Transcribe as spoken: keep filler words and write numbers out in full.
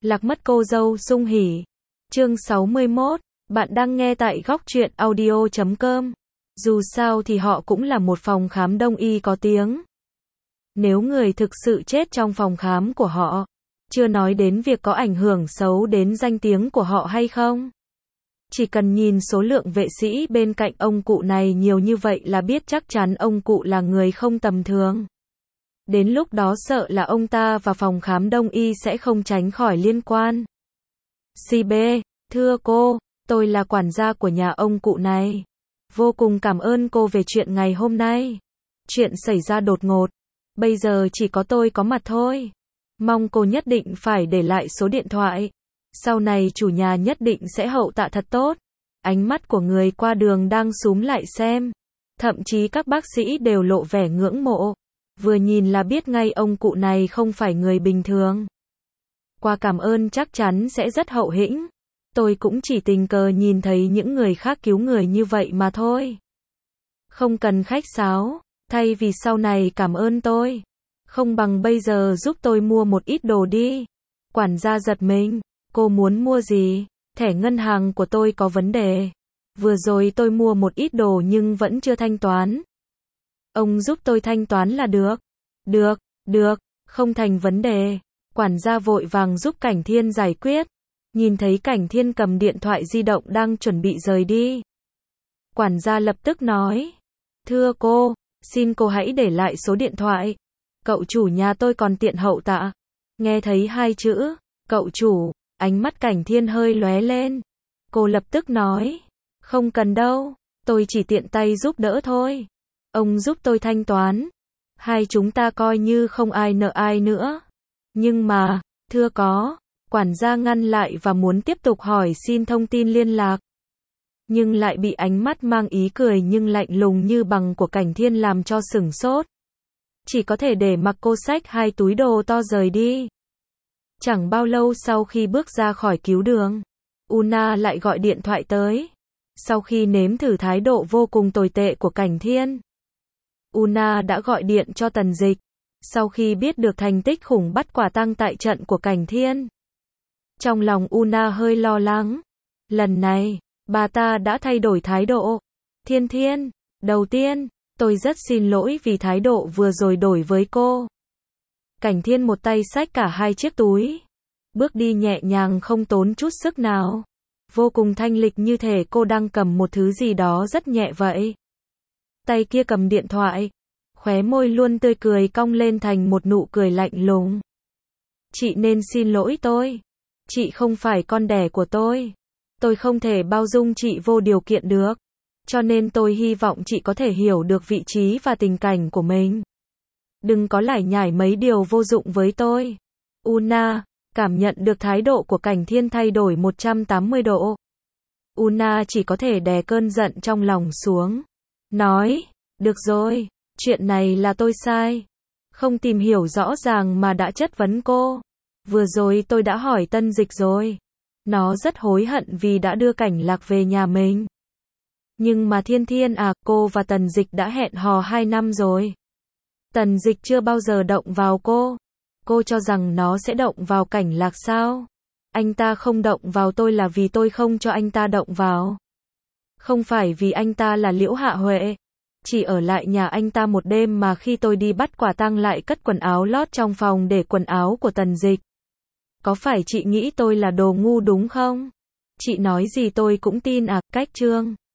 Lạc mất cô dâu sung hỉ. Chương sáu mươi mốt, bạn đang nghe tại góc truyện audio chấm com. Dù sao thì họ cũng là một phòng khám đông y có tiếng. Nếu người thực sự chết trong phòng khám của họ, chưa nói đến việc có ảnh hưởng xấu đến danh tiếng của họ hay không. Chỉ cần nhìn số lượng vệ sĩ bên cạnh ông cụ này nhiều như vậy là biết chắc chắn ông cụ là người không tầm thường. Đến lúc đó sợ là ông ta và phòng khám đông y sẽ không tránh khỏi liên quan. xê bê, thưa cô, tôi là quản gia của nhà ông cụ này. Vô cùng cảm ơn cô về chuyện ngày hôm nay. Chuyện xảy ra đột ngột. Bây giờ chỉ có tôi có mặt thôi. Mong cô nhất định phải để lại số điện thoại. Sau này chủ nhà nhất định sẽ hậu tạ thật tốt. Ánh mắt của người qua đường đang súm lại xem. Thậm chí các bác sĩ đều lộ vẻ ngưỡng mộ. Vừa nhìn là biết ngay ông cụ này không phải người bình thường. Qua cảm ơn chắc chắn sẽ rất hậu hĩnh. Tôi cũng chỉ tình cờ nhìn thấy những người khác cứu người như vậy mà thôi. Không cần khách sáo, thay vì sau này cảm ơn tôi. Không bằng bây giờ giúp tôi mua một ít đồ đi. Quản gia giật mình, cô muốn mua gì? Thẻ ngân hàng của tôi có vấn đề. Vừa rồi tôi mua một ít đồ nhưng vẫn chưa thanh toán. Ông giúp tôi thanh toán là được. Được, được, không thành vấn đề. Quản gia vội vàng giúp Cảnh Thiên giải quyết. Nhìn thấy Cảnh Thiên cầm điện thoại di động đang chuẩn bị rời đi. Quản gia lập tức nói. Thưa cô, xin cô hãy để lại số điện thoại. Cậu chủ nhà tôi còn tiện hậu tạ. Nghe thấy hai chữ, cậu chủ, ánh mắt Cảnh Thiên hơi lóe lên. Cô lập tức nói. Không cần đâu, tôi chỉ tiện tay giúp đỡ thôi. Ông giúp tôi thanh toán. Hai chúng ta coi như không ai nợ ai nữa. Nhưng mà, thưa có, quản gia ngăn lại và muốn tiếp tục hỏi xin thông tin liên lạc. Nhưng lại bị ánh mắt mang ý cười nhưng lạnh lùng như bằng của Cảnh Thiên làm cho sửng sốt. Chỉ có thể để mặc cô xách hai túi đồ to rời đi. Chẳng bao lâu sau khi bước ra khỏi cứu đường, Una lại gọi điện thoại tới. Sau khi nếm thử thái độ vô cùng tồi tệ của Cảnh Thiên, Una đã gọi điện cho Tần Dịch. Sau khi biết được thành tích khủng bắt quả tang tại trận của Cảnh Thiên, trong lòng Una hơi lo lắng. Lần này, bà ta đã thay đổi thái độ. Thiên Thiên, đầu tiên, tôi rất xin lỗi vì thái độ vừa rồi đổi với cô. Cảnh Thiên một tay xách cả hai chiếc túi. Bước đi nhẹ nhàng không tốn chút sức nào. Vô cùng thanh lịch như thể cô đang cầm một thứ gì đó rất nhẹ vậy. Tay kia cầm điện thoại. Khóe môi luôn tươi cười cong lên thành một nụ cười lạnh lùng. Chị nên xin lỗi tôi. Chị không phải con đẻ của tôi. Tôi không thể bao dung chị vô điều kiện được. Cho nên tôi hy vọng chị có thể hiểu được vị trí và tình cảnh của mình. Đừng có lải nhải mấy điều vô dụng với tôi. Una, cảm nhận được thái độ của Cảnh Thiên thay đổi một trăm tám mươi độ. Una chỉ có thể đè cơn giận trong lòng xuống. Nói, được rồi, chuyện này là tôi sai. Không tìm hiểu rõ ràng mà đã chất vấn cô. Vừa rồi tôi đã hỏi Tân Dịch rồi. Nó rất hối hận vì đã đưa Cảnh Lạc về nhà mình. Nhưng mà Thiên Thiên à, cô và Tần Dịch đã hẹn hò hai năm rồi. Tần Dịch chưa bao giờ động vào cô. Cô cho rằng nó sẽ động vào Cảnh Lạc sao? Anh ta không động vào tôi là vì tôi không cho anh ta động vào. Không phải vì anh ta là Liễu Hạ Huệ. Chỉ ở lại nhà anh ta một đêm mà khi tôi đi bắt quả tang lại cất quần áo lót trong phòng để quần áo của Tần Dịch. Có phải chị nghĩ tôi là đồ ngu đúng không? Chị nói gì tôi cũng tin à, cách Trương.